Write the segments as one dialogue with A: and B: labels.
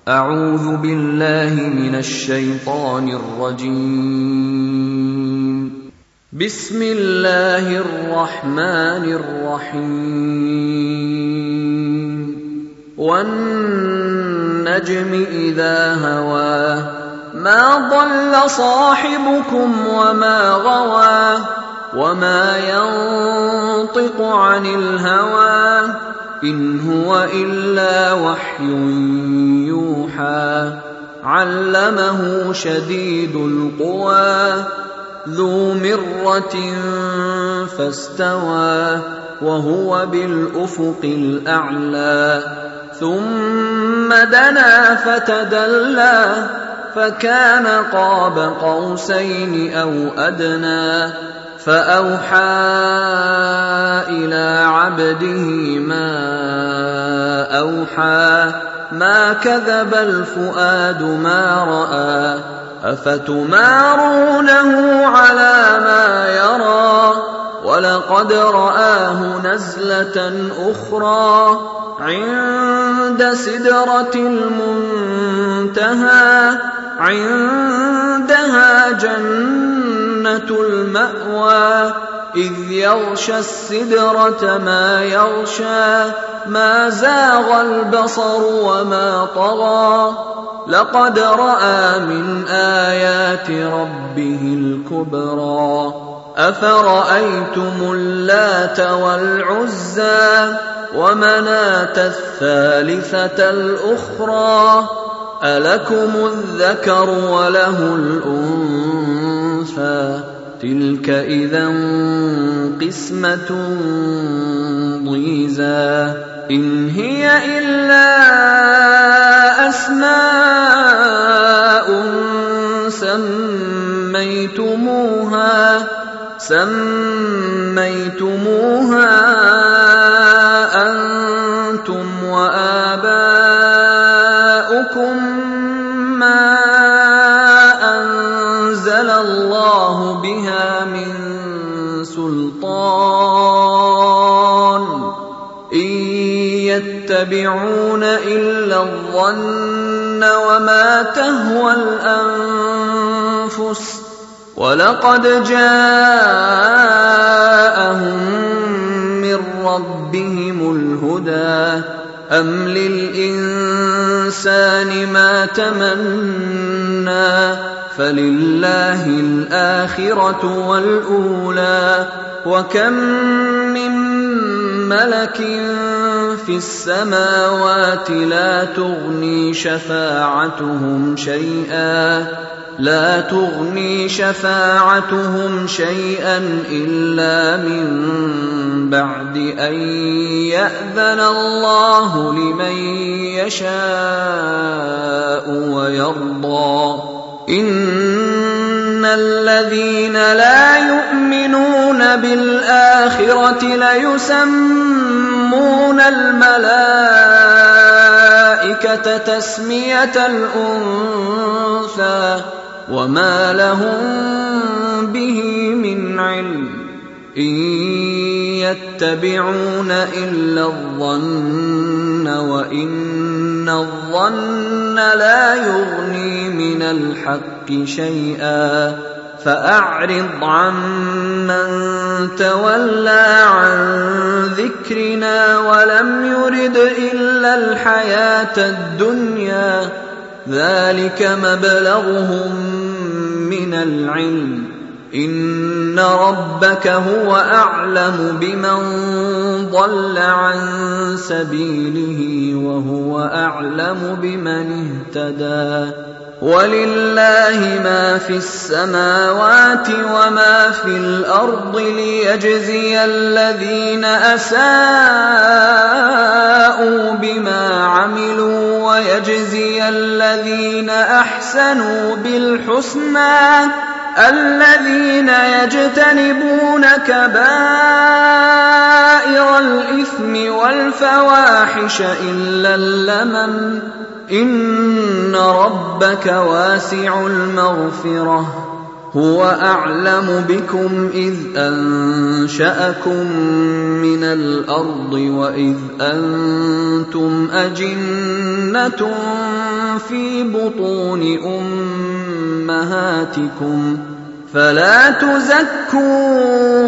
A: أعوذ بالله من الشيطان الرجيم. بسم الله الرحمن الرحيم. والنجم إذا هوى ما ضل صاحبكم وما غوى وما ينطق عن الهوى إن هو إلا وحي يوحى. علمه شديد القوى ذو مرة فاستوى وهو بالأفق الأعلى. ثم دنا فتدلى فكان قاب قوسين أو أدنى. فأوحى إلى عبده ما أوحى. ما كذب الفؤاد ما رأى. أفتمارونه على ما يرى ولقد رآه نزلة أخرى عند سدرة المنتهى. عندها جنة المأوى إذ يغشى السدرة ما يغشى. ما زاغ البصر وما طغى لقد رأى من آيات ربه الكبرى. أفرأيتم اللات والعزى ومناة الثالثة الأخرى ألكم الذكر وله الأنثى تلك إذا قسمة ضيزى. إن هي إلا أسماء سميتموها أنتم وآباؤكم ما أنزل الله بها من سلطان إن يتبعون إلا الظن وما تهوى الأنفس ولقد جاءهم من ربهم الهدى. أم للإنسان ما تمنى فلله الآخرة والأولى. وكم من ملك في السماوات لا تغني شفاعتهم شيئا إلا من بعد أن يأذن الله لمن يشاء ويرضى. إن الذين لا يؤمنون بالآخرة ليسمون الملائكة تسمية الأنثى وما لهم به من علم. إن يتبعون إلا الظن وإن الظن لا يغني من الحق شيئا. فأعرض عمن تولى عن ذكرنا ولم يرد إلا الحياة الدنيا. ذلك مبلغهم من العلم. إن ربك هو أعلم بمن ضل عن سبيله وهو أعلم بمن اهتدى. ولله ما في السماوات وما في الأرض ليجزي الذين أساءوا بما عملوا ويجزي الذين أحسنوا بالحسنى. الذين يجتنبون كبائر الإثم والفواحش إلا اللمم. إن ربك واسع المغفرة هو أعلم بكم إذ أنشأكم من الأرض وإذ أنتم أجنة في بطون أمهاتكم فلا تزكوا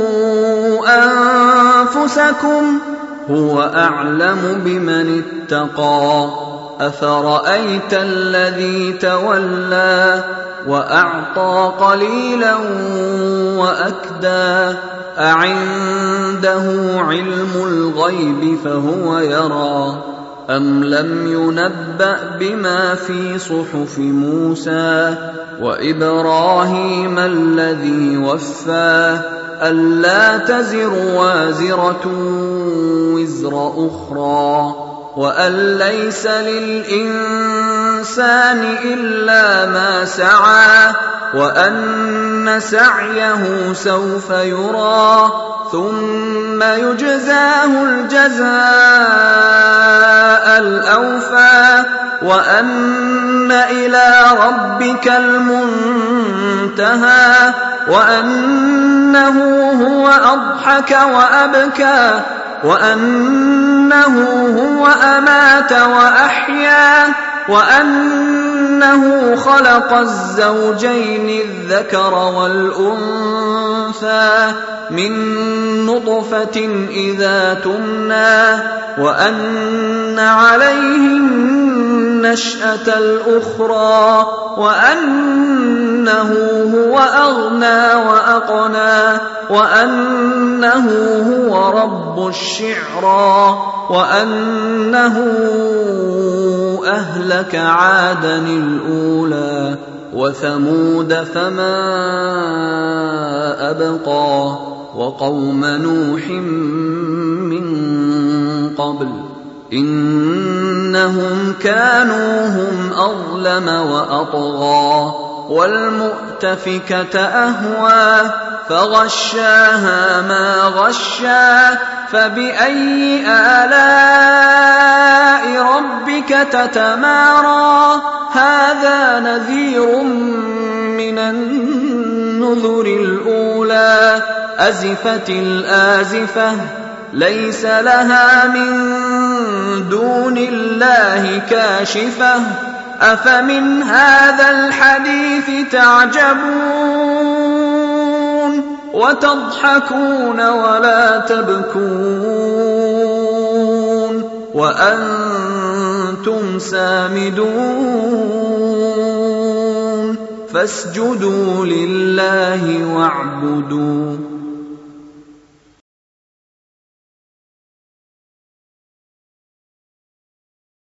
A: أنفسكم هو أعلم بمن اتقى أفرأيت الذي تولى وأعطى قليلا وأكدى أعنده علم الغيب فهو يرى أم لم ينبأ بما في صحف موسى وإبراهيم الذي وفى ألا تزر وازرة وزر أخرى وأن ليس للإنسان إلا ما سعى وأن سعيه سوف يرى ثم يجزاه الجزاء الأوفى وأن إلى ربك المنتهى وأنه هو أضحك وأبكى وأنه هو أمات وأحيا وأنه خلق الزوجين الذكر والأنثى من نطفة إذا تمنى وأن عليه النشأة الأخرى وأنه هو أغنى وأقنى وأنه هو رب الشعرى وأنه أهلك عادا الأولى وثمود فما أبقى وقوم نوح من قبل إنهم كانوا هم أظلم وأطغى والمؤتفكة أهوى فغشاها ما غشا فبأي آلاء ربك تتمارى هذا نذير من النذر الأولى أزفت الآزفة ليس لها من دون الله كاشفة أفمن هذا الحديث تعجبون وتضحكون ولا تبكون وأنتم سامدون فاسجدوا لله واعبدوا